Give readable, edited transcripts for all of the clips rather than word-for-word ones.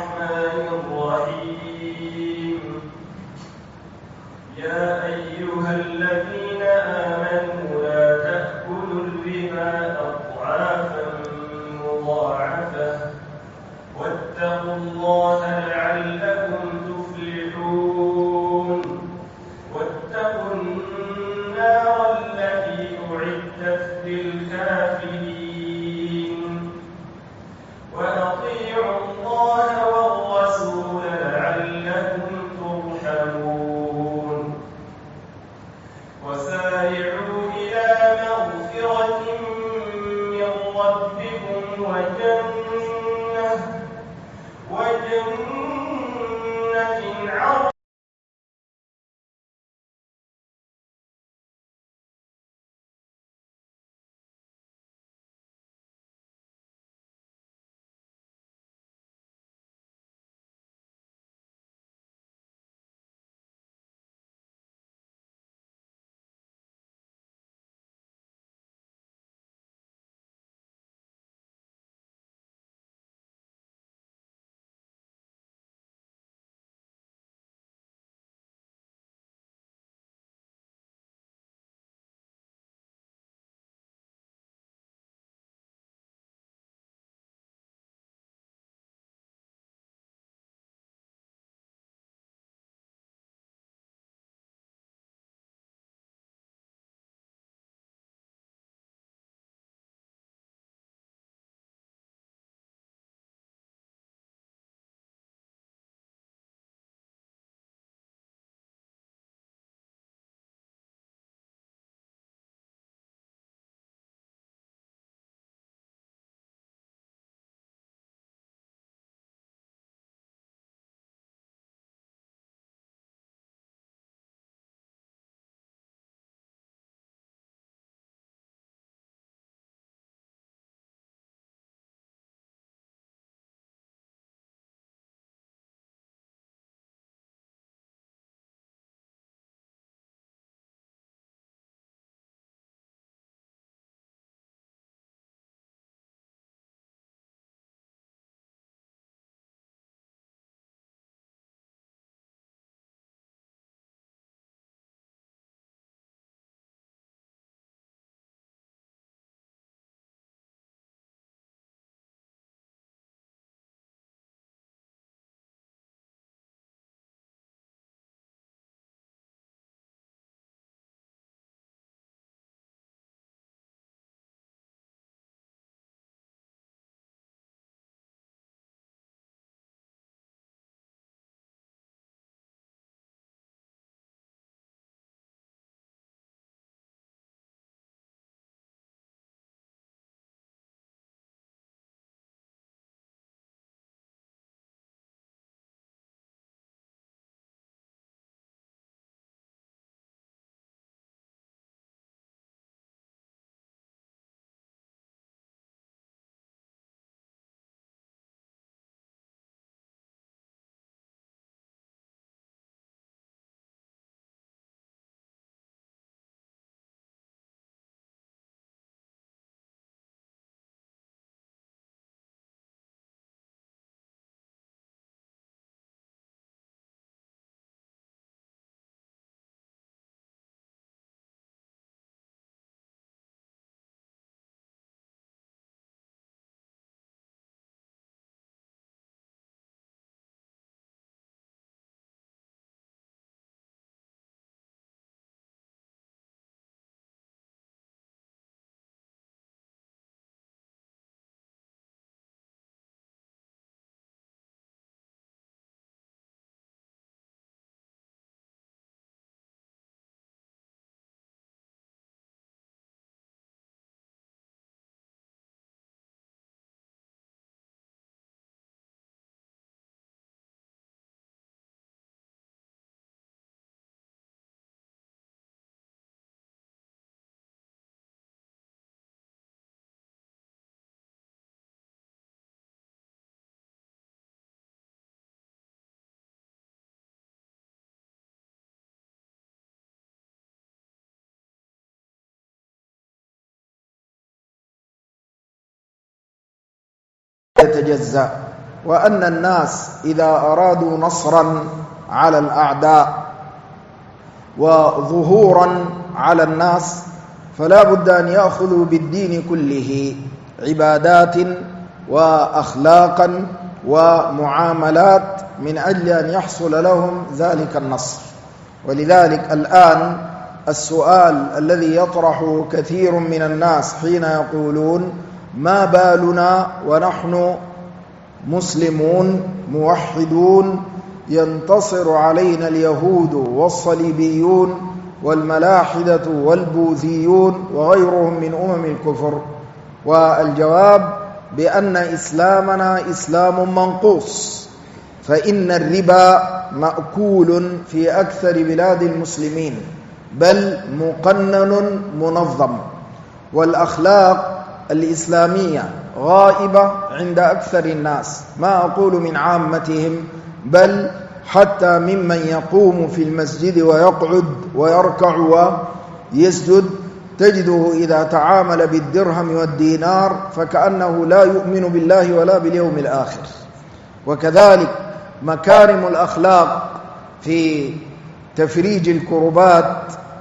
الرحمن الرحيم يا أيها الذين آمنوا لا تأكلوا الربا أضعافا مضاعفة واتقوا الله لعلكم تفلحون واتقوا النار التي أعدت للكافرين وأطيعوا الله والرسول لعلكم ترحمون وسارعوا إلى مغفرة من ربكم وجنة عرضها يتجزأ وأن الناس إذا أرادوا نصرا على الأعداء وظهورا على الناس فلا بد أن يأخذوا بالدين كله، عبادات وأخلاقا ومعاملات، من أجل أن يحصل لهم ذلك النصر. ولذلك الآن السؤال الذي يطرح كثير من الناس حين يقولون: ما بالنا ونحن مسلمون موحدون ينتصر علينا اليهود والصليبيون والملاحدة والبوذيون وغيرهم من الكفر؟ والجواب بأن إسلامنا إسلام منقوص، فإن الربا مأكول في أكثر بلاد المسلمين، بل مقنن منظم، والأخلاق الإسلامية غائبة عند أكثر الناس، ما أقول من عامتهم، بل حتى ممن يقوم في المسجد ويقعد ويركع ويسجد تجده إذا تعامل بالدرهم والدينار فكأنه لا يؤمن بالله ولا باليوم الآخر. وكذلك مكارم الأخلاق في تفريج الكربات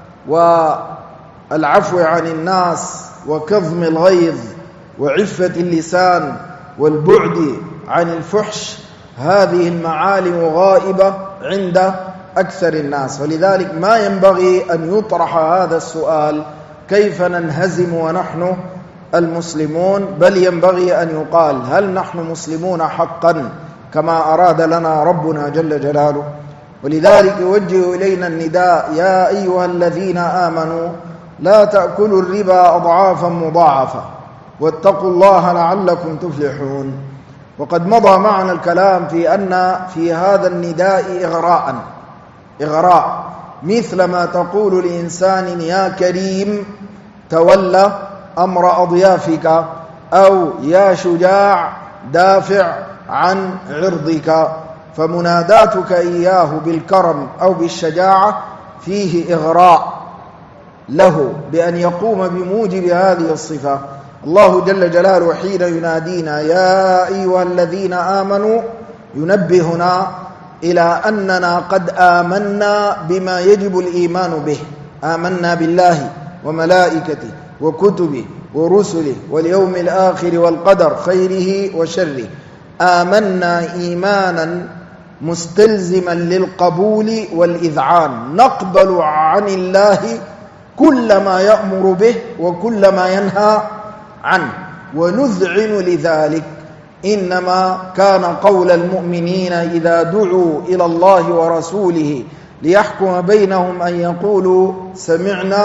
والعفو عن الناس وكظم الغيظ وعفة اللسان والبعد عن الفحش، هذه المعالم غائبة عند أكثر الناس. ولذلك ما ينبغي أن يطرح هذا السؤال: كيف ننهزم ونحن المسلمون؟ بل ينبغي أن يقال: هل نحن مسلمون حقا كما أراد لنا ربنا جل جلاله؟ ولذلك يوجه إلينا النداء: يا أيها الذين آمنوا لا تأكلوا الربا أضعافا مضاعفة واتقوا الله لعلكم تفلحون. وقد مضى معنا الكلام في أن في هذا النداء إغراء، مثل ما تقول لإنسان: يا كريم تولى أمر أضيافك، أو يا شجاع دافع عن عرضك. فمناداتك إياه بالكرم أو بالشجاعة فيه إغراء له بأن يقوم بموجب هذه الصفة. الله جل جلاله حين ينادينا: يا أيها الذين آمنوا، ينبهنا إلى أننا قد آمنا بما يجب الإيمان به، آمنا بالله وملائكته وكتبه ورسله واليوم الآخر والقدر خيره وشره. آمنا إيمانا مستلزما للقبول والإذعان، نقبل عن الله كل ما يأمر به وكل ما ينهى عنه ونذعن لذلك. إنما كان قول المؤمنين إذا دعوا إلى الله ورسوله ليحكم بينهم أن يقولوا سمعنا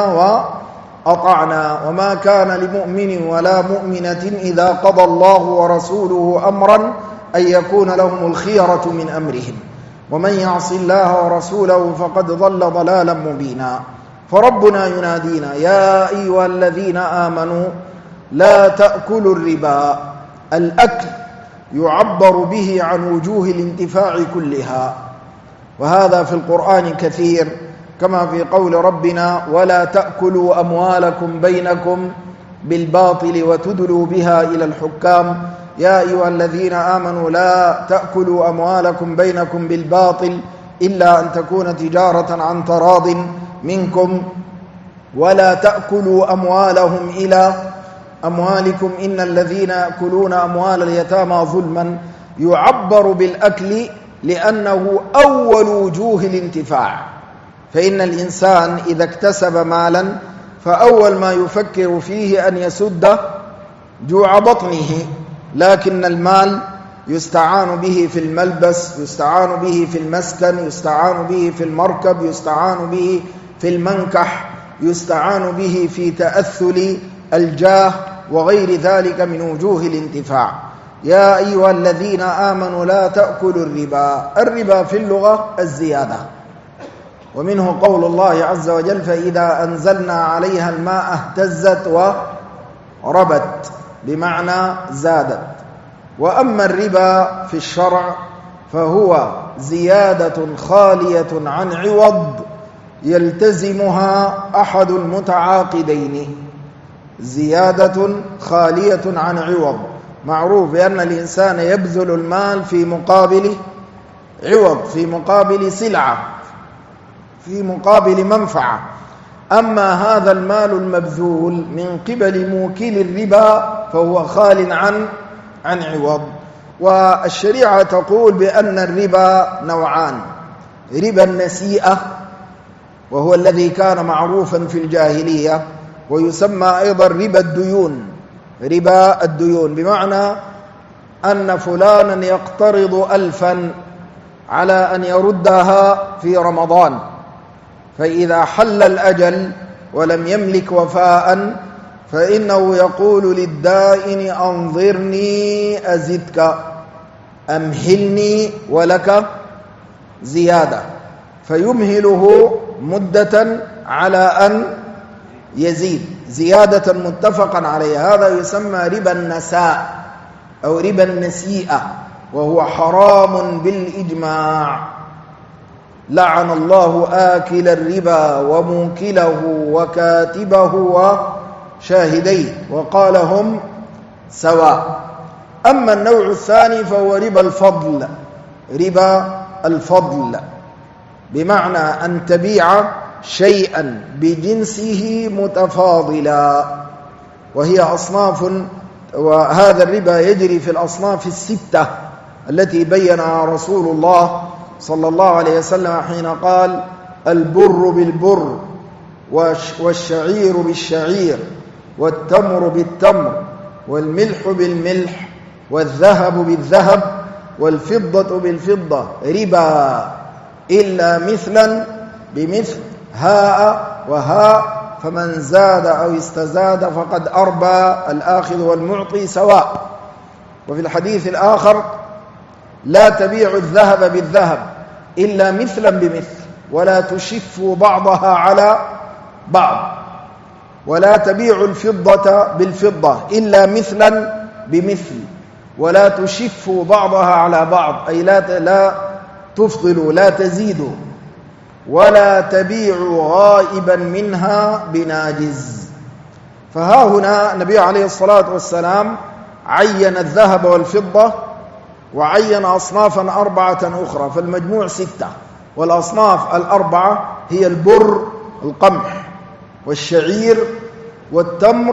وأطعنا، وما كان لمؤمن ولا مؤمنة إذا قضى الله ورسوله أمرا أن يكون لهم الخيرة من أمرهم، ومن يعص الله ورسوله فقد ضل ضلالا مبينا. فربنا ينادينا: يا أيها الذين آمنوا لا تأكلوا الربا. الأكل يعبر به عن وجوه الانتفاع كلها، وهذا في القرآن كثير، كما في قول ربنا: ولا تأكلوا أموالكم بينكم بالباطل وتدلوا بها إلى الحكام. يا أيها الذين آمنوا لا تأكلوا أموالكم بينكم بالباطل إلا أن تكون تجارة عن تراض منكم، ولا تأكلوا أموالهم إلى أموالكم إن الذين يأكلون أموال اليتامى ظلما. يعبر بالأكل لأنه أول وجوه الانتفاع، فإن الإنسان إذا اكتسب مالا فأول ما يفكر فيه أن يسد جوع بطنه، لكن المال يستعان به في الملبس، يستعان به في المسكن، يستعان به في المركب، يستعان به في المنكح، يستعان به في تأثل الجاه وغير ذلك من وجوه الانتفاع. يا أيها الذين آمنوا لا تأكلوا الربا. الربا في اللغة الزيادة، ومنه قول الله عز وجل: فإذا أنزلنا عليها الماء اهتزت وربت، بمعنى زادت. وأما الربا في الشرع فهو زيادة خالية عن عوض يلتزمها أحد المتعاقدين، زيادة خالية عن عوض معروف بأن الإنسان يبذل المال في مقابل عوض، في مقابل سلعة، في مقابل منفعة. أما هذا المال المبذول من قبل موكل الربا فهو خال عن عوض. والشريعة تقول بأن الربا نوعان: ربا النسيئة وهو الذي كان معروفا في الجاهلية، ويسمى أيضا ربا الديون. ربا الديون بمعنى أن فلانا يقترض 1000 على أن يردها في رمضان، فإذا حل الأجل ولم يملك وفاء فإنه يقول للدائن: أنظرني أزدك، أمهلني ولك زيادة، فيمهله مدة على أن يزيد زيادة متفقا عليها. هذا يسمى ربا النساء أو ربا النسيئة، وهو حرام بالإجماع. لعن الله آكل الربا وموكله وكاتبه وشاهديه وقال هم سواء. أما النوع الثاني فهو ربا الفضل. ربا الفضل بمعنى أن تبيع شيئا بجنسه متفاضلا، وهي أصناف، وهذا الربا يجري في الأصناف الستة التي بينها رسول الله صلى الله عليه وسلم حين قال: البر بالبر، والشعير بالشعير، والتمر بالتمر، والملح بالملح، والذهب بالذهب، والفضة بالفضة، ربا إلا مثلا بمثل، هاء وهاء، فمن زاد أو استزاد فقد أربى، الآخذ والمعطي سواء. وفي الحديث الآخر: لا تبيع الذهب بالذهب إلا مثلا بمثل، ولا تشفوا بعضها على بعض، ولا تبيع الفضة بالفضة إلا مثلا بمثل، ولا تشفوا بعضها على بعض، أي لا تفضلوا، لا تزيدوا، ولا تبيعوا غائبا منها بناجز. فها هنا النبي عليه الصلاة والسلام عين الذهب والفضة، وعين أصنافا 4 أخرى، فالمجموع 6. والأصناف 4 هي البر، القمح، والشعير، والتمر،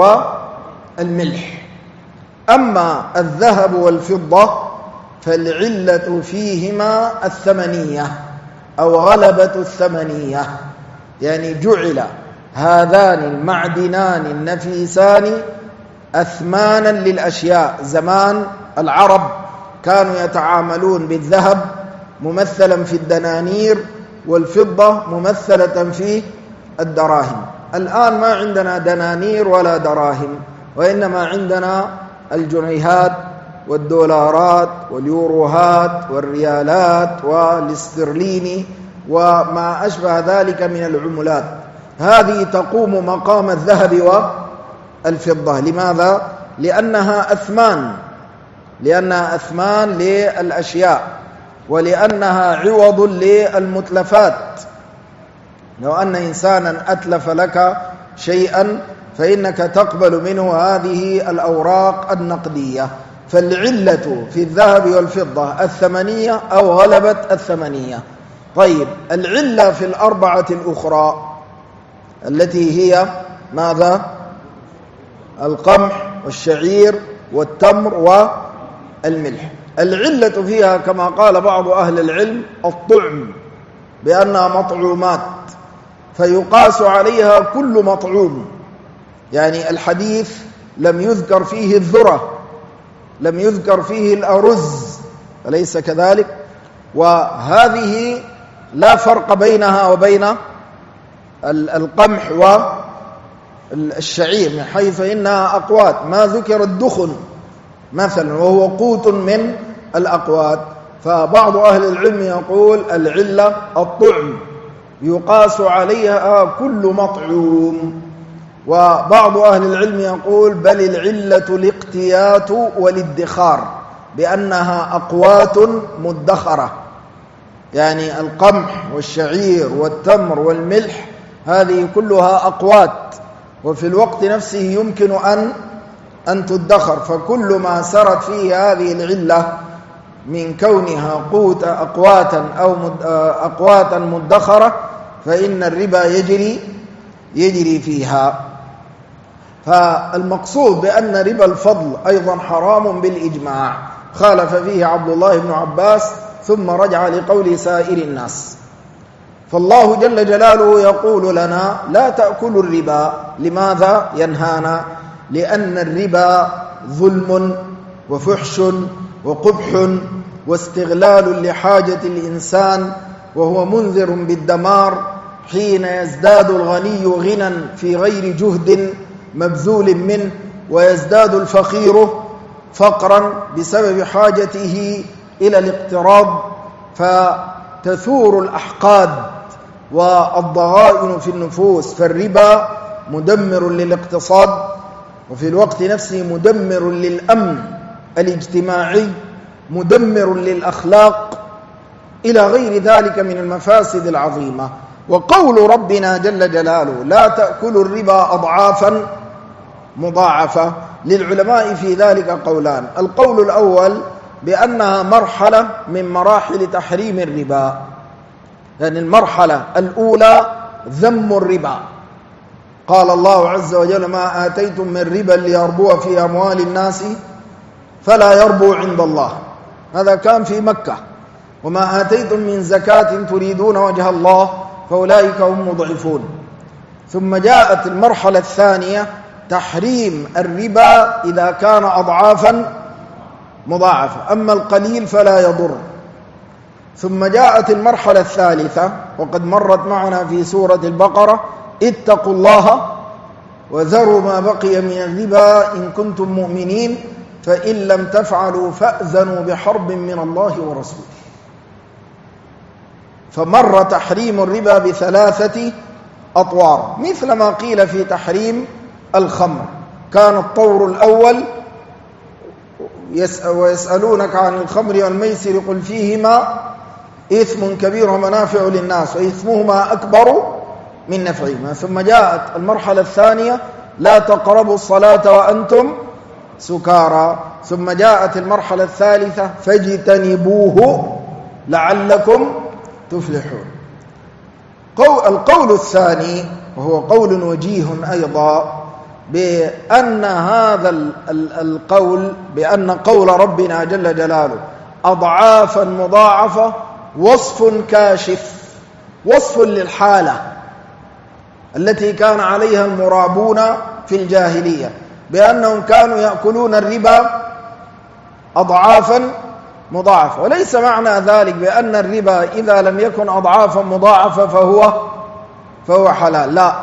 والملح. أما الذهب والفضة فالعلة فيهما الثمنية أو غلبة الثمنية، يعني جعل هذان المعدنان النفيسان أثمانا للأشياء. زمان العرب كانوا يتعاملون بالذهب ممثلا في الدنانير، والفضة ممثلة في الدراهم. الآن ما عندنا دنانير ولا دراهم، وإنما عندنا الجنيهات والدولارات واليوروهات والريالات والاسترليني وما أشبه ذلك من العملات. هذه تقوم مقام الذهب والفضة. لماذا؟ لأنها أثمان للأشياء، ولأنها عوض للمتلفات. لو أن إنسانا أتلف لك شيئا فإنك تقبل منه هذه الأوراق النقدية. فالعلة في الذهب والفضة الثمنية أو غلبة الثمنية. طيب، العلة في 4 الأخرى التي هي ماذا؟ القمح والشعير والتمر والملح. العلة فيها كما قال بعض أهل العلم الطعم، بأنها مطعومات، فيقاس عليها كل مطعوم. يعني الحديث لم يذكر فيه الذرة، لم يذكر فيه الأرز، أليس كذلك؟ وهذه لا فرق بينها وبين القمح والشعير من حيث إنها أقوات. ما ذكر الدخن مثلا وهو قوت من الأقوات. فبعض أهل العلم يقول العلة الطعم، يقاس عليها كل مطعوم. وبعض أهل العلم يقول بل العلة الاقتيات والادخار، بأنها أقوات مدخرة. يعني القمح والشعير والتمر والملح هذه كلها أقوات، وفي الوقت نفسه يمكن أن أن تدخر، فكل ما سرت فيه هذه العلة من كونها أقواتا مدخرة فإن الربا يجري فيها. فالمقصود بأن ربا الفضل أيضا حرام بالإجماع، خالف فيه عبد الله بن عباس ثم رجع لقول سائر الناس. فالله جل جلاله يقول لنا لا تأكلوا الربا. لماذا ينهانا؟ لأن الربا ظلم وفحش وقبح واستغلال لحاجة الإنسان، وهو منذر بالدمار حين يزداد الغني غنى في غير جهد مبذول منه، ويزداد الفقير فقرا بسبب حاجته إلى الاقتراض، فتثور الأحقاد والضغائن في النفوس. فالربا مدمر للاقتصاد، وفي الوقت نفسه مدمر للأمن الاجتماعي، مدمر للأخلاق، إلى غير ذلك من المفاسد العظيمة. وقول ربنا جل جلاله لا تأكلوا الربا أضعافا مضاعفة، للعلماء في ذلك قولان. القول الأول بأنها مرحلة من مراحل تحريم الربا، يعني المرحلة الأولى ذم الربا. قال الله عز وجل ما آتيتم من ربا ليربو في أموال الناس فلا يربو عند الله، هذا كان في مكة. وما آتيتم من زكاة تريدون وجه الله فأولئك هم مضعفون. ثم جاءت المرحلة الثانية تحريم الربا إذا كان أضعافا مضاعفة، أما القليل فلا يضر. ثم جاءت المرحلة الثالثة وقد مرت معنا في سورة البقرة اتقوا الله وذروا ما بقي من الربا إن كنتم مؤمنين فإن لم تفعلوا فأذنوا بحرب من الله ورسوله. فمر تحريم الربا بثلاثة أطوار، مثل ما قيل في تحريم الخمر. كان الطور الأول ويسألونك عن الخمر والميسر قل فيهما إثم كبير ومنافع للناس وإثمهما أكبر من نفعهما. ثم جاءت المرحلة الثانية لا تقربوا الصلاة وأنتم سكارى. ثم جاءت المرحلة الثالثة فاجتنبوه لعلكم تفلحون. القول الثاني وهو قول وجيه أيضا بأن هذا القول بأن قول ربنا جل جلاله أضعافا مضاعفة وصف كاشف، وصف للحالة التي كان عليها المرابون في الجاهلية، بأنهم كانوا يأكلون الربا أضعافا مضاعفة. وليس معنى ذلك بأن الربا إذا لم يكن أضعافا مضاعفة فهو حلال، لا،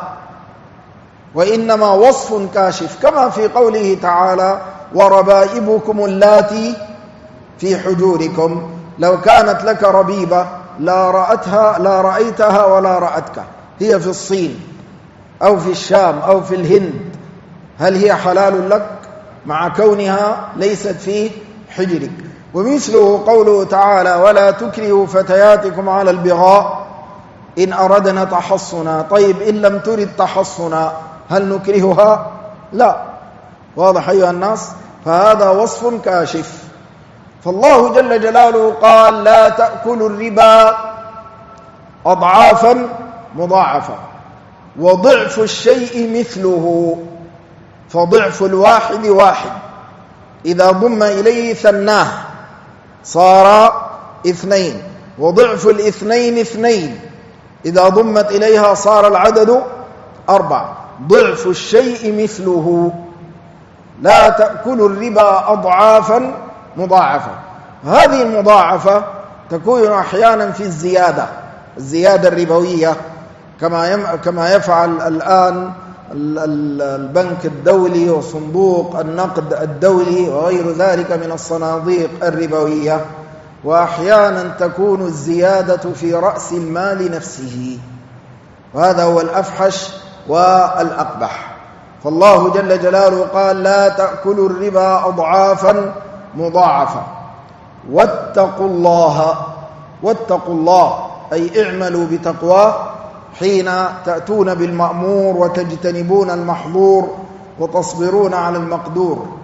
وإنما وصف كاشف، كما في قوله تعالى وربائبكم اللاتي في حجوركم لو كانت لك ربيبة لا رأيتها ولا رأتك. هي في الصين أو في الشام أو في الهند، هل هي حلال لك مع كونها ليست في حجرك؟ ومثله قوله تعالى ولا تكرهوا فتياتكم على البغاء إن أردنا تحصنا. طيب إن لم ترد تحصنا هل نكرهها؟ لا. واضح أيها الناس؟ فهذا وصف كاشف. فالله جل جلاله قال لا تأكلوا الربا أضعافا مضاعفة، وضعف الشيء مثله، فضعف الواحد واحد، إذا ضم إليه ثناه صار اثنين، وضعف الاثنين اثنين، إذا ضمت إليها صار العدد 4. ضعف الشيء مثله. لا تأكلوا الربا أضعافا مضاعفة. هذه المضاعفة تكون أحيانا في الزيادة الربوية، كما يفعل الآن البنك الدولي وصندوق النقد الدولي وغير ذلك من الصناديق الربوية. وأحيانا تكون الزيادة في رأس المال نفسه، وهذا هو الأفحش والأقبح. فالله جل جلاله قال لا تأكلوا الربا أضعافا مضاعفة واتقوا الله أي اعملوا بتقواه حين تأتون بالمأمور وتجتنبون المحظور وتصبرون على المقدور.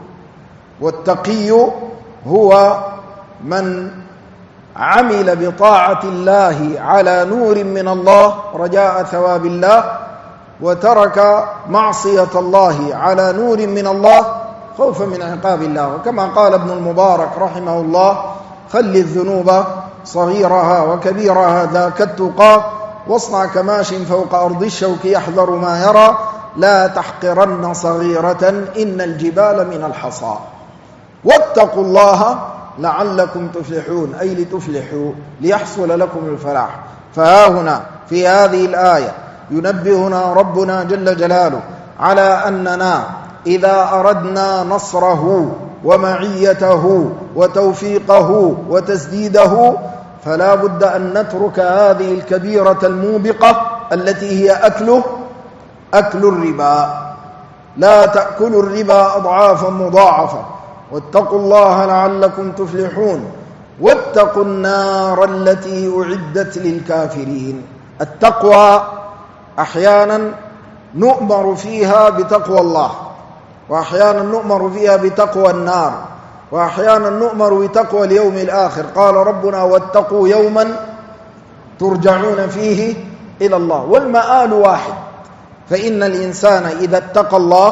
والتقي هو من عمل بطاعة الله على نور من الله رجاء ثواب الله، وترك معصية الله على نور من الله خوفا من عقاب الله. وكما قال ابن المبارك رحمه الله: خل الذنوب صغيرها وكبيرها ذاك التقى، واصنع كماش فوق أرض الشوك يحذر ما يرى، لا تحقرن صغيرة إن الجبال من الحصى، واتقوا الله لعلكم تفلحون، أي لتفلحوا ليحصل لكم الفلاح. فها هنا في هذه الآية ينبهنا ربنا جل جلاله على أننا إذا أردنا نصره ومعيته وتوفيقه وتسديده فلا بد أن نترك هذه الكبيرة الموبقة التي هي أكل الربا. لا تأكلوا الربا أضعافا مضاعفة، واتقوا الله لعلكم تفلحون، واتقوا النار التي أعدت للكافرين. التقوى أحيانا نؤمر فيها بتقوى الله، وأحيانا نؤمر فيها بتقوى النار، وأحيانا نؤمر بتقوى اليوم الآخر. قال ربنا: واتقوا يوما ترجعون فيه إلى الله، والمآل واحد. فإن الإنسان إذا اتقى الله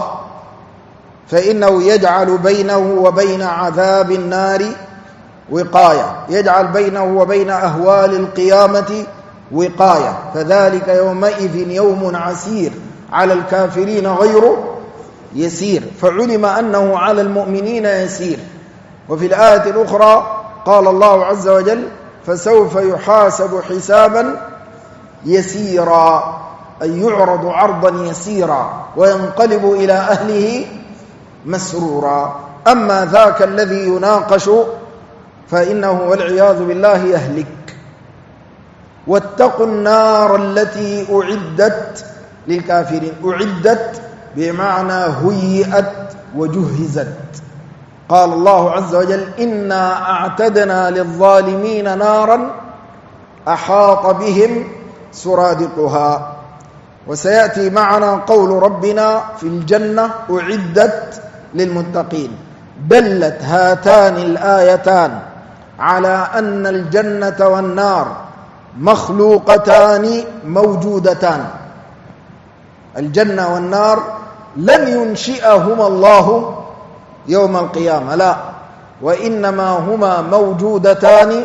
فإنه يجعل بينه وبين عذاب النار وقاية، يجعل بينه وبين أهوال القيامة وقاية، فذلك يومئذ يوم عسير على الكافرين غير يسير، فعلم أنه على المؤمنين يسير. وفي الآية الأخرى قال الله عز وجل: فسوف يحاسب حسابا يسيرا، أي يعرض عرضا يسيرا وينقلب إلى أهله مسرورا. أما ذاك الذي يناقش فإنه والعياذ بالله يهلك. واتقوا النار التي أعدت للكافرين. أعدت بمعنى هيئت وجهزت. قال الله عز وجل: إنا أعتدنا للظالمين نارا أحاط بهم سرادقها. وسيأتي معنا قول ربنا في الجنة: أعدت للمتقين. دلت هاتان الآيتان على أن الجنة والنار مخلوقتان موجودتان. الجنة والنار لن ينشئهما الله يوم القيامة، لا، وإنما هما موجودتان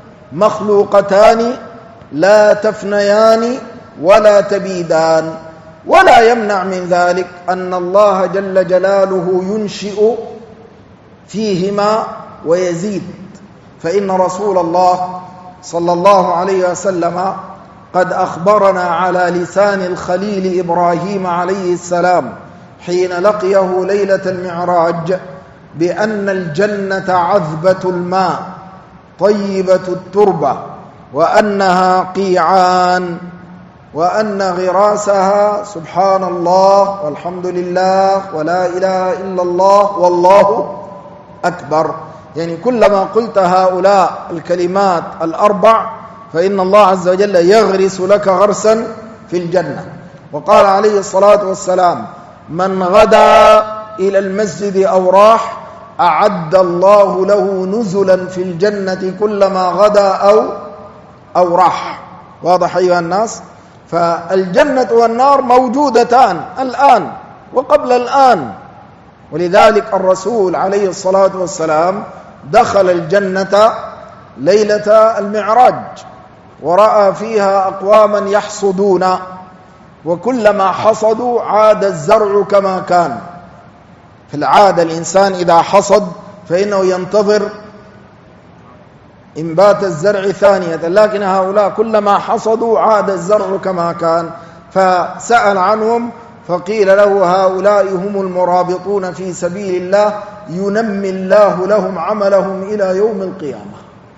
مخلوقتان لا تفنيان ولا تبيدان. ولا يمنع من ذلك أن الله جل جلاله ينشئ فيهما ويزيد، فإن رسول الله صلى الله عليه وسلم قد أخبرنا على لسان الخليل إبراهيم عليه السلام حين لقيه ليلة المعراج بأن الجنة عذبة الماء طيبة التربة، وأنها قيعان، وأن غراسها سبحان الله والحمد لله ولا إله إلا الله والله أكبر. يعني كلما قلت هؤلاء الكلمات الأربع فإن الله عز وجل يغرس لك غرسا في الجنة. وقال عليه الصلاة والسلام: من غدا إلى المسجد أو راح أعد الله له نزلا في الجنة كلما غدا أو راح. واضح أيها الناس؟ فالجنة والنار موجودتان الآن وقبل الآن. ولذلك الرسول عليه الصلاة والسلام دخل الجنة ليلة المعراج ورأى فيها أقواما يحصدون، وكلما حصدوا عاد الزرع كما كان. في العادة الإنسان إذا حصد فإنه ينتظر إنبات الزرع ثانية، لكن هؤلاء كلما حصدوا عاد الزرع كما كان. فسأل عنهم فقيل له: هؤلاء هم المرابطون في سبيل الله ينمي الله لهم عملهم إلى يوم القيامة،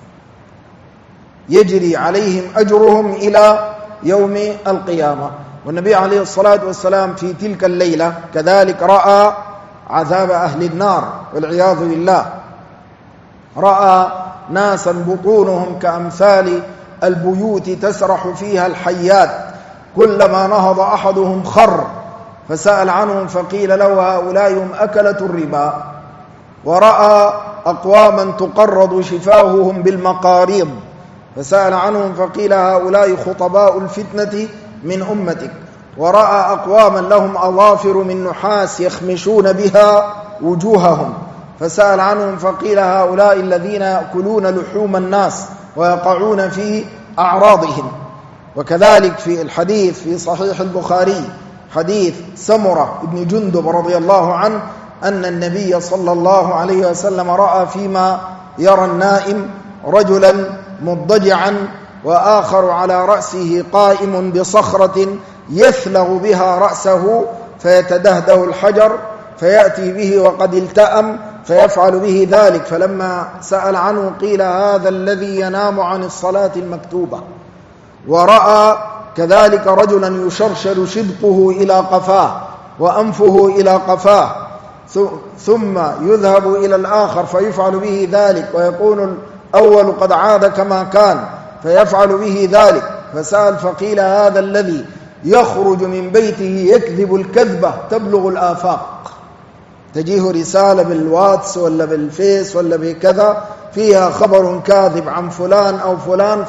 يجري عليهم أجرهم إلى يوم القيامة. والنبي عليه الصلاة والسلام في تلك الليلة كذلك رأى عذاب أهل النار والعياذ بالله. رأى ناسا بطونهم كأمثال البيوت تسرح فيها الحيات، كلما نهض أحدهم خر، فسأل عنهم فقيل له: هؤلاء هم أكلة الربا. ورأى أقواما تقرض شفاههم بالمقاريض فسأل عنهم فقيل هؤلاء خطباء الفتنة من أمتك. ورأى أقواما لهم أظافر من نحاس يخمشون بها وجوههم فسأل عنهم فقيل هؤلاء الذين يأكلون لحوم الناس ويقعون في أعراضهم. وكذلك في الحديث في صحيح البخاري حديث سمرة بن جندب رضي الله عنه أن النبي صلى الله عليه وسلم رأى فيما يرى النائم رجلا مضجعا وآخر على رأسه قائم بصخرة يثلغ بها رأسه فيتدهده الحجر فيأتي به وقد التأم فيفعل به ذلك. فلما سأل عنه قيل هذا الذي ينام عن الصلاة المكتوبة. ورأى كذلك رجلا يشرشر شدقه إلى قفاه وأنفه إلى قفاه ثم يذهب إلى الآخر فيفعل به ذلك ويكون الأول قد عاد كما كان فيفعل به ذلك. فسأل فقيل هذا الذي يخرج من بيته يكذب الكذبة تبلغ الآفاق، تجيه رسالة بالواتس ولا بالفيس ولا بكذا فيها خبر كاذب عن فلان أو فلان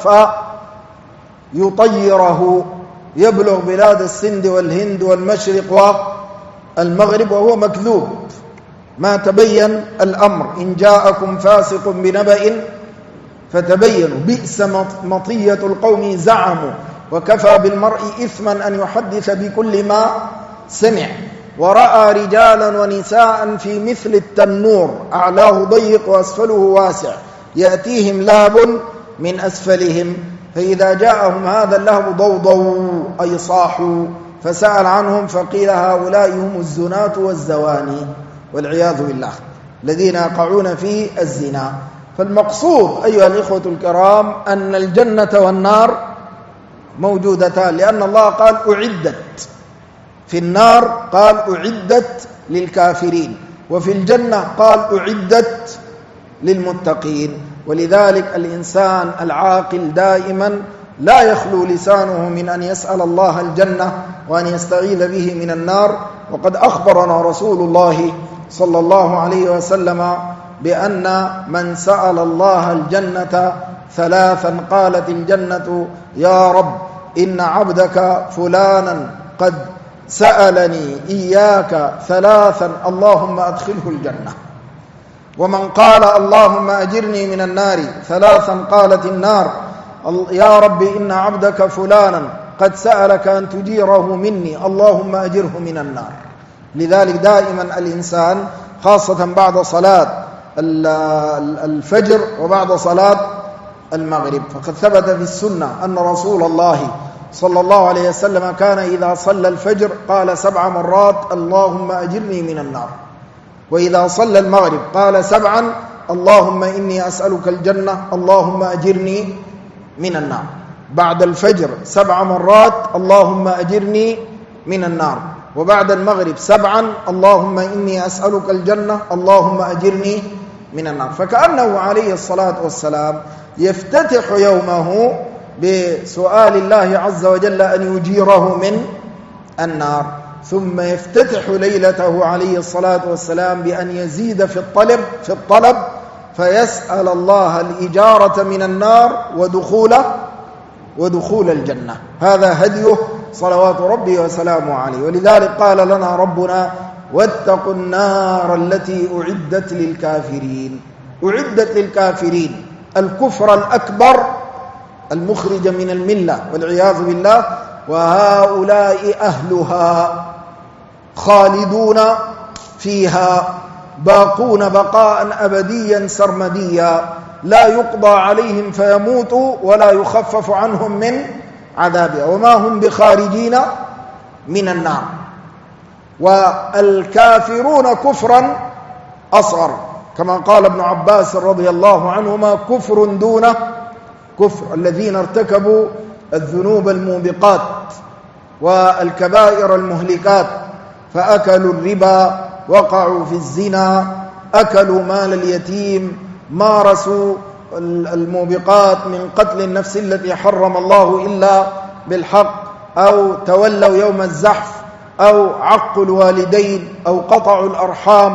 فيطيره يبلغ بلاد السند والهند والمشرق والمغرب وهو مكذوب ما تبين الأمر. إن جاءكم فاسق بنبأ فتبينوا بئس مطية القوم زعموا وكفى بالمرء إثما أن يحدث بكل ما سمع. ورأى رجالا ونساء في مثل التنور أعلاه ضيق وأسفله واسع يأتيهم لهب من أسفلهم فإذا جاءهم هذا اللهب ضوضوا أي صاحوا فسأل عنهم فقيل هؤلاء هم الزناة والزواني والعياذ بالله الذين يقعون في الزنا. فالمقصود أيها الإخوة الكرام أن الجنة والنار موجودتان، لأن الله قال أعدت. في النار قال أعدت للكافرين، وفي الجنة قال أعدت للمتقين. ولذلك الإنسان العاقل دائما لا يخلو لسانه من أن يسأل الله الجنة وأن يستعيذ به من النار. وقد أخبرنا رسول الله صلى الله عليه وسلم بأن من سأل الله الجنة ثلاثا قالت الجنة يا رب إن عبدك فلانا قد سألني إياك ثلاثا اللهم أدخله الجنة. ومن قال اللهم أجرني من النار ثلاثا قالت النار يا رب إن عبدك فلانا قد سألك أن تجيره مني اللهم أجره من النار. لذلك دائما الإنسان خاصة بعد صلاة الفجر وبعد صلاة المغرب، فقد ثبت في السنة أن رسول الله صلى الله عليه وسلم كان إذا صلى الفجر قال 7 مرات اللهم أجرني من النار، وإذا صلى المغرب قال 7 اللهم إني أسألك الجنة اللهم أجرني من النار. بعد الفجر 7 مرات اللهم أجرني من النار، وبعد المغرب 7 اللهم إني أسألك الجنة اللهم أجرني من النار. فكأنه عليه الصلاة والسلام يفتتح يومه بسؤال الله عز وجل أن يجيره من النار، ثم يفتتح ليلته عليه الصلاة والسلام بأن يزيد في الطلب فيسأل الله الإجارة من النار ودخول الجنة. هذا هديه صلوات ربي وسلامه عليه. ولذلك قال لنا ربنا واتقوا النار التي أعدت للكافرين. أعدت للكافرين الكفر الأكبر المخرج من الملة والعياذ بالله، وهؤلاء أهلها خالدون فيها باقون بقاء أبديا سرمديا لا يقضى عليهم فيموتوا ولا يخفف عنهم من عذابها وما هم بخارجين من النار. والكافرون كفرا أصغر كما قال ابن عباس رضي الله عنهما كفر دون كفر، الذين ارتكبوا الذنوب الموبقات والكبائر المهلكات فأكلوا الربا وقعوا في الزنا أكلوا مال اليتيم مارسوا الموبقات من قتل النفس التي حرم الله إلا بالحق أو تولوا يوم الزحف أو عقوا الوالدين أو قطعوا الأرحام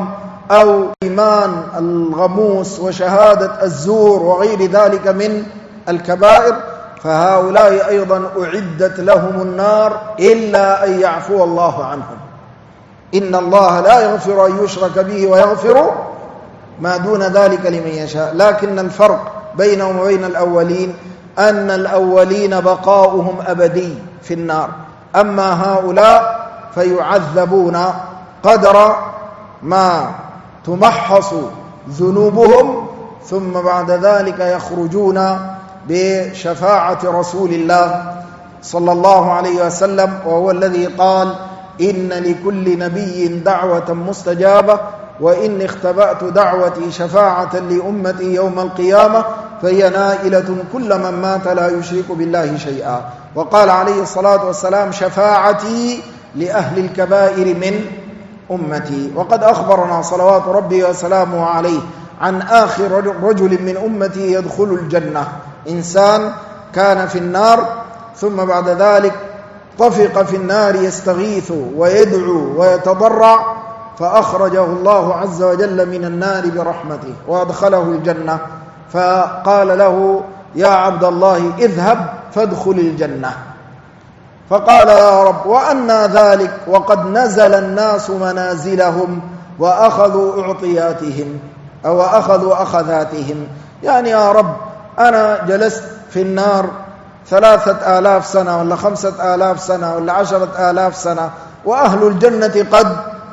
أو إيمان الغموس وشهادة الزور وغير ذلك من الكبائر، فهؤلاء أيضا أعدت لهم النار إلا أن يعفو الله عنهم. إن الله لا يغفر أن يشرك به ويغفر ما دون ذلك لمن يشاء. لكن الفرق بينهم وبين الأولين أن الأولين بقاؤهم أبدي في النار، أما هؤلاء فيعذبون قدر ما تمحص ذنوبهم، ثم بعد ذلك يخرجون بشفاعة رسول الله صلى الله عليه وسلم، وهو الذي قال: إن لكل نبي دعوة مستجابة، وإني اختبأت دعوتي شفاعة لأمتي يوم القيامة، فهي نائلة كل من مات لا يشرك بالله شيئا. وقال عليه الصلاة والسلام: شفاعتي لأهل الكبائر من أمتي. وقد أخبرنا صلوات ربي وسلامه عليه عن آخر رجل من أمتي يدخل الجنة، إنسان كان في النار ثم بعد ذلك طفق في النار يستغيث ويدعو ويتضرع، فأخرجه الله عز وجل من النار برحمته وأدخله الجنة، فقال له: يا عبد الله اذهب فادخل الجنة. فقال: يا رب وأنى ذلك وقد نزل الناس منازلهم وأخذوا أعطياتهم أو أخذوا أخذاتهم. يعني يا رب أنا جلست في النار 3000 سنة ولا 5000 سنة ولا 10,000 سنة، وأهل الجنة قد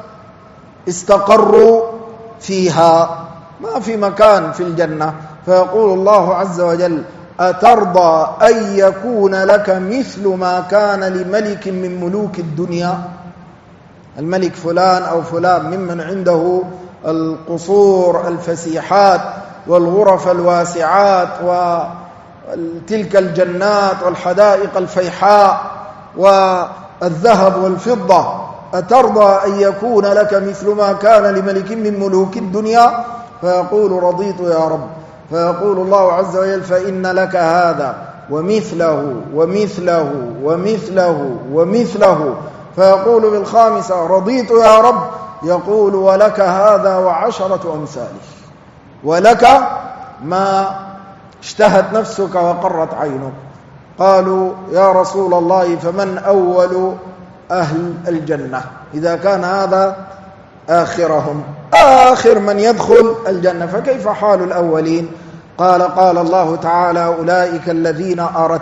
استقروا فيها، ما في مكان في الجنة. فيقول الله عز وجل: أترضى أن يكون لك مثل ما كان لملك من ملوك الدنيا؟ الملك فلان أو فلان ممن عنده القصور الفسيحات والغرف الواسعات وتلك الجنات والحدائق الفيحاء والذهب والفضة، أترضى أن يكون لك مثل ما كان لملك من ملوك الدنيا؟ فيقول: رضيت يا رب. فيقول الله عز وجل: فإن لك هذا ومثله ومثله ومثله ومثله. فيقول بالخامسة: رضيت يا رب. يقول: ولك هذا وعشرة أمثاله، ولك ما اشتهت نفسك وقرت عينك. قالوا: يا رسول الله فمن أول أهل الجنة إذا كان هذا آخرهم، آخر من يدخل الجنة، فكيف حال الأولين؟ قال الله تعالى: أولئك الذين أردت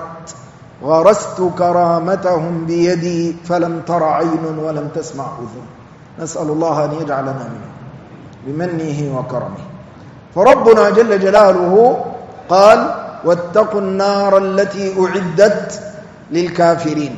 غرست كرامتهم بيدي فلم تر عين ولم تسمع أذن. نسأل الله أن يجعلنا منهم بمنه وكرمه. فربنا جل جلاله قال: واتقوا النار التي أعدت للكافرين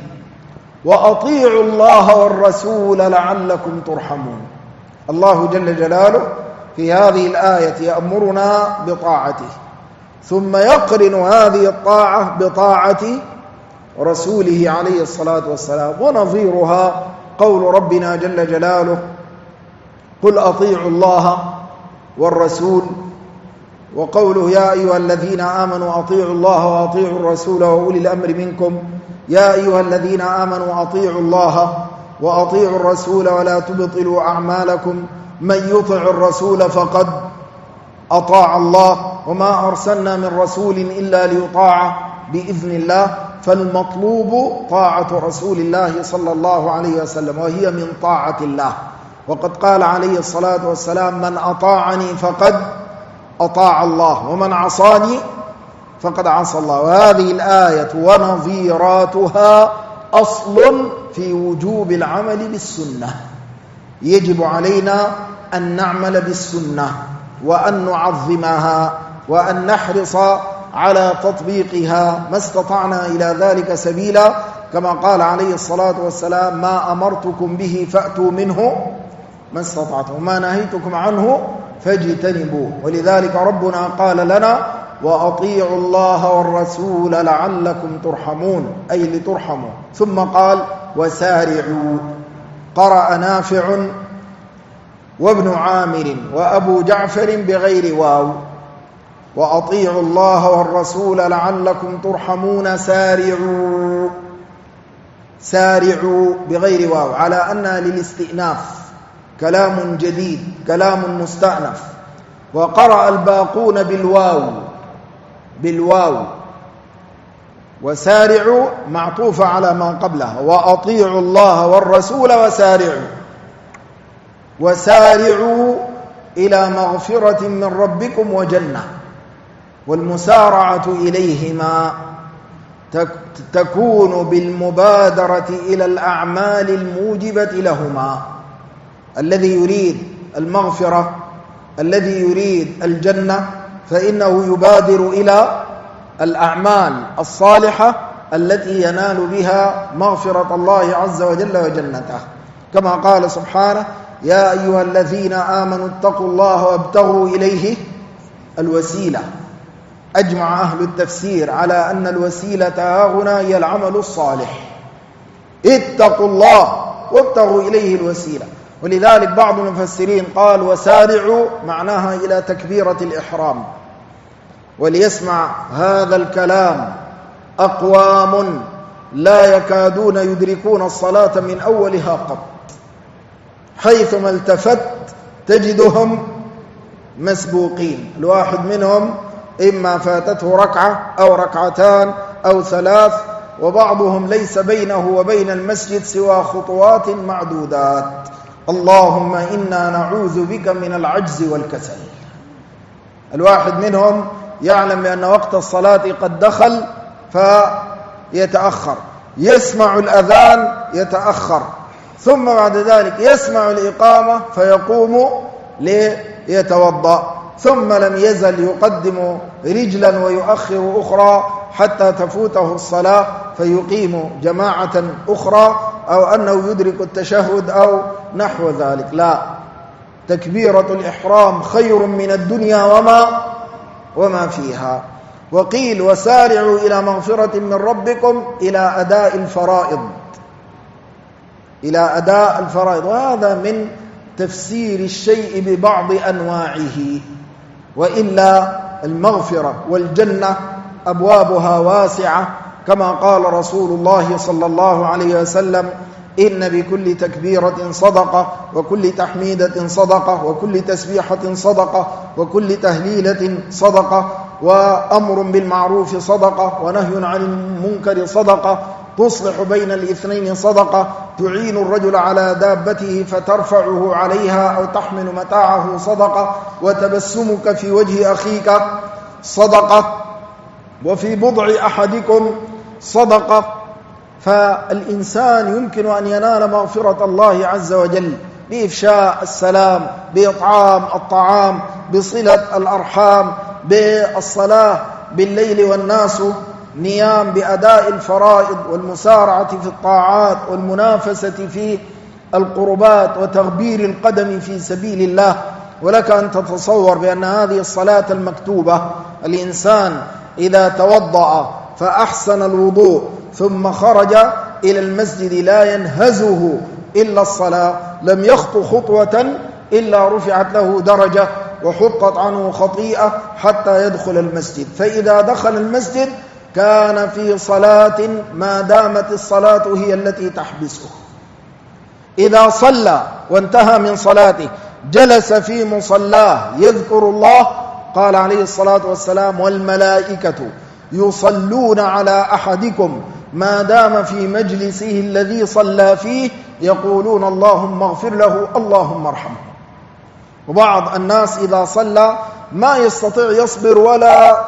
وأطيعوا الله والرسول لعلكم ترحمون. الله جل جلاله في هذه الآية يأمرنا بطاعته، ثم يقرن هذه الطاعة بطاعة رسوله عليه الصلاة والسلام، ونظيرها قول ربنا جل جلاله: قل أطيعوا الله والرسول، وقوله: يا أيها الذين آمنوا أطيعوا الله وأطيعوا الرسول وأولي الأمر منكم. يا أيها الذين آمنوا أطيعوا الله وأطيعوا الرسول ولا تبطلوا أعمالكم، من يطع الرسول فقد أطاع الله، وما أرسلنا من رسول إلا ليطاع بإذن الله. فالمطلوب طاعة رسول الله صلى الله عليه وسلم، وهي من طاعة الله. وقد قال عليه الصلاة والسلام: من أطاعني فقد أطاع الله، ومن عصاني فقد عصى الله. وهذه الآية ونظيراتها أصل في وجوب العمل بالسنة. يجب علينا أن نعمل بالسنة وأن نعظمها وأن نحرص على تطبيقها ما استطعنا إلى ذلك سبيلا، كما قال عليه الصلاة والسلام: ما أمرتكم به فأتوا منه ما استطعتم، وما نهيتكم عنه فاجتنبوه. ولذلك ربنا قال لنا: وأطيعوا الله والرسول لعلكم ترحمون، أي لترحموا. ثم قال: وسارعوا. قرأ نافع وابن عامر وأبو جعفر بغير واو: وأطيعوا الله والرسول لعلكم ترحمون سارعوا بغير واو، على أنها للاستئناف كلام جديد، كلام مستأنف. وقرأ الباقون بالواو، وسارعوا معطوفة على ما قبلها، وأطيعوا الله والرسول وسارعوا إلى مغفرة من ربكم وجنة. والمسارعة إليهما تكون بالمبادرة إلى الأعمال الموجبة لهما. الذي يريد المغفرة، الذي يريد الجنة، فإنه يبادر إلى الأعمال الصالحة التي ينال بها مغفرة الله عز وجل وجنته، كما قال سبحانه: يا أيها الذين آمنوا اتقوا الله وابتغوا إليه الوسيلة. أجمع أهل التفسير على أن الوسيلة هنا هي العمل الصالح. اتقوا الله وابتغوا إليه الوسيلة. ولذلك بعض المفسرين قال: وسارعوا معناها إلى تكبيرة الإحرام. وليسمع هذا الكلام أقوام لا يكادون يدركون الصلاة من أولها قط، حيثما التفت تجدهم مسبوقين. الواحد منهم إما فاتته ركعة أو ركعتان أو ثلاث، وبعضهم ليس بينه وبين المسجد سوى خطوات معدودات. اللهم إنا نعوذ بك من العجز والكسل. الواحد منهم يعلم بأن وقت الصلاة قد دخل فيتأخر، يسمع الأذان يتأخر، ثم بعد ذلك يسمع الإقامة فيقوم ليتوضأ، ثم لم يزل يقدم رجلا ويؤخر أخرى حتى تفوته الصلاة فيقيم جماعة أخرى، أو أنه يدرك التشهد أو نحو ذلك. لا، تكبيرة الإحرام خير من الدنيا وما فيها. وقيل: وسارعوا إلى مغفرة من ربكم، إلى أداء الفرائض. وهذا من تفسير الشيء ببعض أنواعه. وإلا المغفرة والجنة أبوابها واسعة، كما قال رسول الله صلى الله عليه وسلم: إن بكل تكبيرة صدقة، وكل تحميدة صدقة، وكل تسبيحة صدقة، وكل تهليلة صدقة، وأمر بالمعروف صدقة، ونهي عن المنكر صدقة، تصلح بين الاثنين صدقة، تعين الرجل على دابته فترفعه عليها أو تحمل متاعه صدقة، وتبسمك في وجه أخيك صدقة، وفي بضع أحدكم صدقة. فالإنسان يمكن أن ينال مغفرة الله عز وجل بإفشاء السلام، بإطعام الطعام، بصلة الأرحام، بالصلاة بالليل والناس نيام، بأداء الفرائض، والمسارعة في الطاعات، والمنافسة في القربات، وتغبير القدم في سبيل الله. ولك أن تتصور بأن هذه الصلاة المكتوبة، الإنسان إذا توضأ فأحسن الوضوء ثم خرج إلى المسجد لا ينهزه إلا الصلاة، لم يخطو خطوة إلا رفعت له درجة وحطت عنه خطيئة حتى يدخل المسجد. فإذا دخل المسجد كان في صلاة ما دامت الصلاة هي التي تحبسه. إذا صلى وانتهى من صلاته جلس في مصلاه يذكر الله، قال عليه الصلاة والسلام: والملائكة يصلون على أحدكم ما دام في مجلسه الذي صلى فيه يقولون اللهم اغفر له، اللهم ارحمه. وبعض الناس إذا صلى ما يستطيع يصبر ولا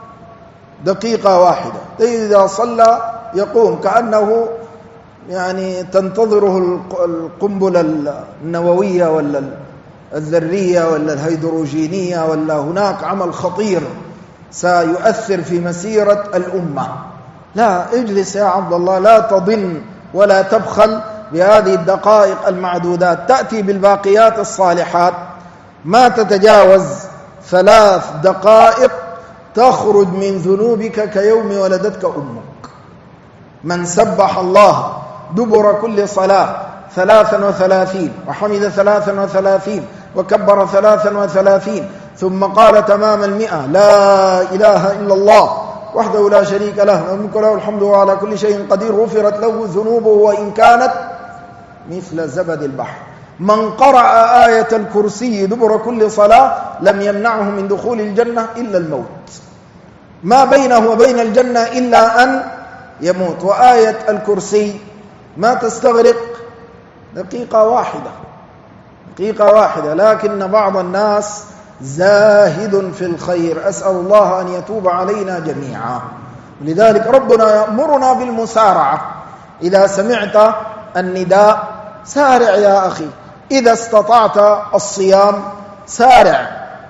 دقيقة واحدة، إذا صلى يقوم كأنه يعني تنتظره القنبلة النووية ولا الذرية ولا الهيدروجينية، ولا هناك عمل خطير سيؤثر في مسيرة الأمة. لا، اجلس يا عبد الله، لا تضن ولا تبخل بهذه الدقائق المعدودات. تأتي بالباقيات الصالحات ما تتجاوز 3 دقائق تخرج من ذنوبك كيوم ولدتك أمك. من سبح الله دبر كل صلاة 33 وحمد 33 وكبر 33 ثم قال تمام 100 لا إله إلا الله وحده لا شريك له الملك وله الحمد وعلى كل شيء قدير، غفرت له ذنوبه وإن كانت مثل زبد البحر. من قرأ آية الكرسي دبر كل صلاة لم يمنعه من دخول الجنة إلا الموت، ما بينه وبين الجنة إلا أن يموت. وآية الكرسي ما تستغرق دقيقة واحدة، لكن بعض الناس زاهد في الخير، أسأل الله أن يتوب علينا جميعا. لذلك ربنا يأمرنا بالمسارعة. إذا سمعت النداء سارع يا أخي، إذا استطعت الصيام سارع،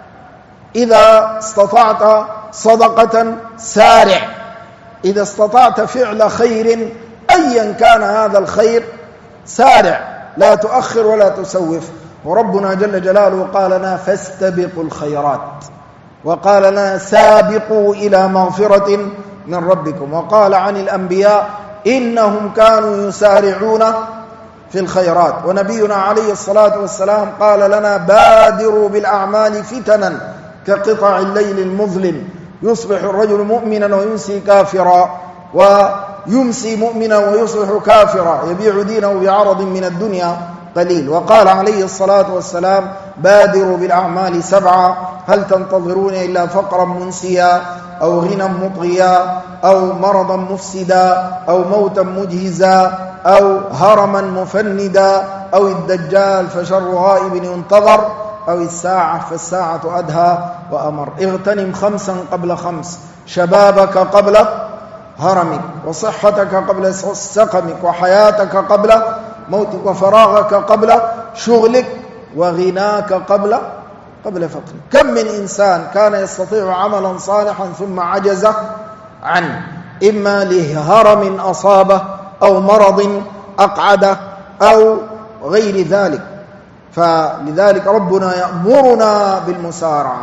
إذا استطعت صدقة سارع، إذا استطعت فعل خير أيا كان هذا الخير سارع، لا تؤخر ولا تسوف. وربنا جل جلاله قال لنا فاستبقوا الخيرات، وقال لنا سابقوا إلى مغفرة من ربكم، وقال عن الأنبياء إنهم كانوا يسارعون في الخيرات. ونبينا عليه الصلاة والسلام قال لنا بادروا بالأعمال فتنا كقطع الليل المظلم، يصبح الرجل مؤمنا ويمسي كافرا، ويمسي مؤمنا ويصبح كافرا، يبيع دينه بعرض من الدنيا قليل. وقال عليه الصلاة والسلام بادروا بالأعمال 7، هل تنتظرون إلا فقرا منسيا أو غنى مطغيا أو مرضا مفسدا أو موتا مجهزا أو هرما مفندا أو الدجال فشر غائب ينتظر أو الساعة فالساعة أدهى وأمر. اغتنم 5 قبل 5، شبابك قبل هرمك، وصحتك قبل سقمك، وحياتك قبل موتك، وفراغك قبل شغلك، وغناك قبل فقرك. كم من إنسان كان يستطيع عملا صالحا ثم عجز عنه، إما لهرم أصابه أو مرض أقعده أو غير ذلك. فلذلك ربنا يأمرنا بالمسارعة.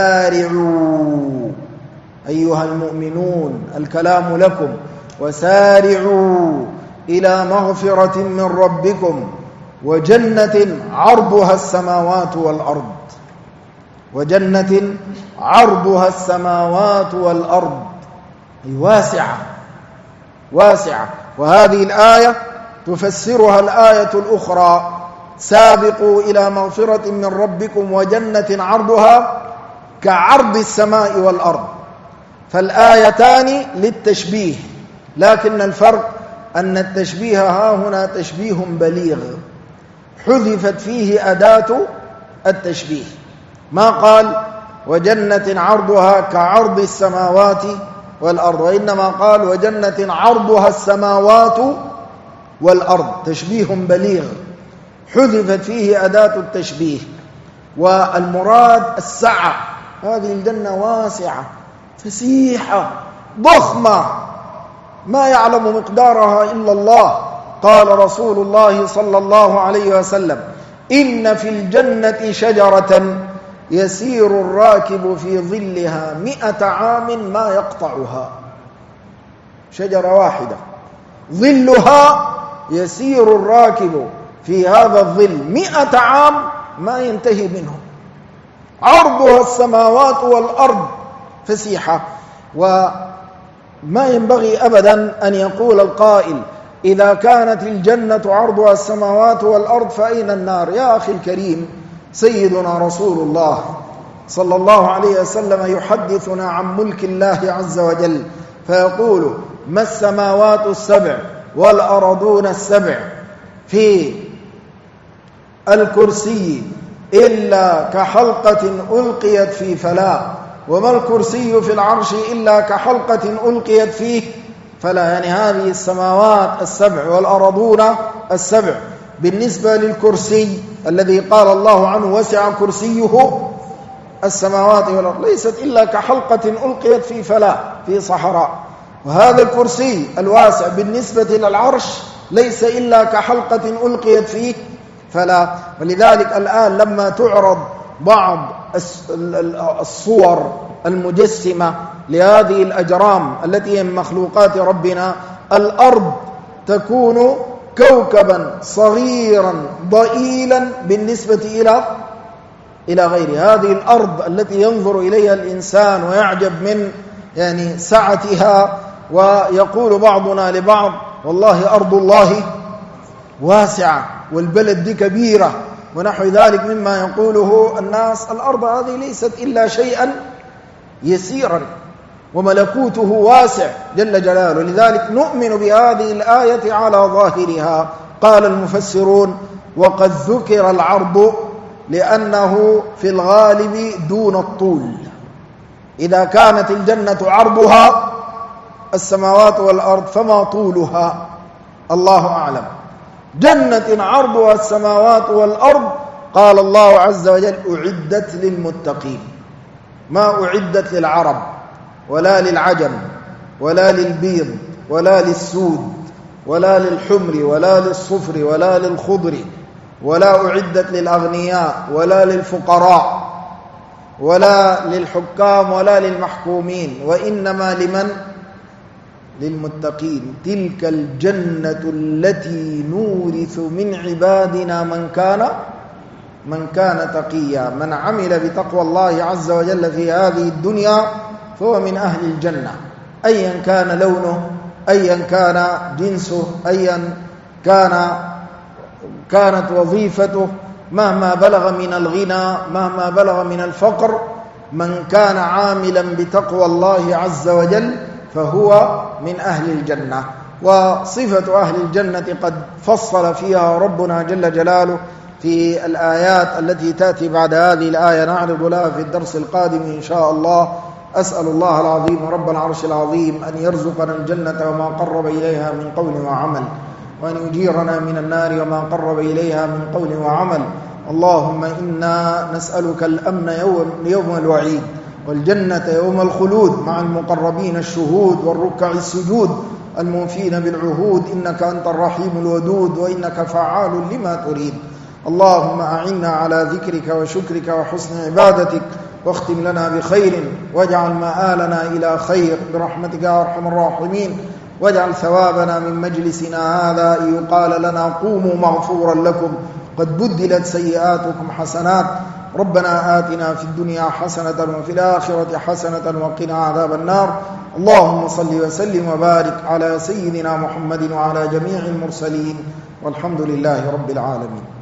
وسارعوا أيها المؤمنون، الكلام لكم، وسارعوا إلى مغفرة من ربكم وجنة عرضها السماوات والأرض، وجنة عرضها السماوات والأرض، واسعة. وهذه الآية تفسرها الآية الأخرى سابقوا إلى مغفرة من ربكم وجنة عرضها كعرض السماء والأرض. فالآيتان للتشبيه، لكن الفرق أن التشبيه ها هنا تشبيه بليغ، حذفت فيه أداة التشبيه، ما قال وجنة عرضها كعرض السماوات والأرض، وإنما قال وجنة عرضها السماوات والأرض، تشبيه بليغ حذفت فيه أداة التشبيه. والمراد السعة، هذه الجنة واسعة فسيحة ضخمة ما يعلم مقدارها إلا الله. قال رسول الله صلى الله عليه وسلم إن في الجنة شجرة يسير الراكب في ظلها 100 عام ما يقطعها، شجرة واحدة ظلها يسير الراكب في هذا الظل 100 عام ما ينتهي منه، عرضها السماوات والأرض فسيحة. وما ينبغي أبدا أن يقول القائل إذا كانت الجنة عرضها السماوات والأرض فأين النار؟ يا أخي الكريم، سيدنا رسول الله صلى الله عليه وسلم يحدثنا عن ملك الله عز وجل فيقول ما السماوات السبع والأرضون السبع في الكرسي إلا كحلقة ألقيت في فلاة، وما الكرسي في العرش إلا كحلقة ألقيت فيه فلا. يعني هذه السماوات السبع والأرضون السبع بالنسبة للكرسي الذي قال الله عنه وسع كرسيه السماوات والأرض ليست إلا كحلقة ألقيت في فلاة في صحراء. وهذا الكرسي الواسع بالنسبة للعرش ليس إلا كحلقة ألقيت فيه فلا. ولذلك الآن لما تعرض بعض الصور المجسمة لهذه الأجرام التي هي من مخلوقات ربنا، الأرض تكون كوكبا صغيرا ضئيلا بالنسبة إلى غيرها. هذه الأرض التي ينظر إليها الإنسان ويعجب من يعني سعتها، ويقول بعضنا لبعض والله أرض الله واسعة والبلد دي كبيرة ونحو ذلك مما يقوله الناس. الأرض هذه ليست إلا شيئا يسيرا وملكوته واسع جل جلاله. لذلك نؤمن بهذه الآية على ظاهرها. قال المفسرون: وقد ذكر العرض لأنه في الغالب دون الطول. إذا كانت الجنة عرضها السماوات والأرض فما طولها؟ الله أعلم. جنة عرضها السماوات والأرض، قال الله عز وجل: أعدت للمتقين. ما أعدت للعرب ولا للعجم ولا للبيض ولا للسود ولا للحمر ولا للصفر ولا للخضر، ولا أعدت للأغنياء ولا للفقراء ولا للحكام ولا للمحكومين، وإنما لمن؟ للمتقين. تلك الجنة التي نورث من عبادنا من كان تقيا. من عمل بتقوى الله عز وجل في هذه الدنيا فهو من أهل الجنة، أيا كان لونه، أيا كان جنسه، أيا كانت وظيفته، مهما بلغ من الغنى، مهما بلغ من الفقر، من كان عاملا بتقوى الله عز وجل فهو من أهل الجنة. وصفة أهل الجنة قد فصل فيها ربنا جل جلاله في الآيات التي تأتي بعد هذه الآية، نعرض لها في الدرس القادم إن شاء الله. أسأل الله العظيم رب العرش العظيم أن يرزقنا الجنة وما قرب إليها من قول وعمل، وأن يجيرنا من النار وما قرب إليها من قول وعمل. اللهم إنا نسألك الأمن يوم الوعيد، والجنة يوم الخلود مع المقربين الشهود والركع السجود الموفين بالعهود، إنك أنت الرحيم الودود وإنك فعال لما تريد. اللهم أعنا على ذكرك وشكرك وحسن عبادتك، واختم لنا بخير، واجعل مآلنا إلى خير برحمتك يا أرحم الراحمين. واجعل ثوابنا من مجلسنا هذا يقال لنا قوموا مغفورا لكم قد بدلت سيئاتكم حسنات. ربنا آتنا في الدنيا حسنة وفي الآخرة حسنة وقنا عذاب النار. اللهم صل وسلم وبارك على سيدنا محمد وعلى جميع المرسلين، والحمد لله رب العالمين.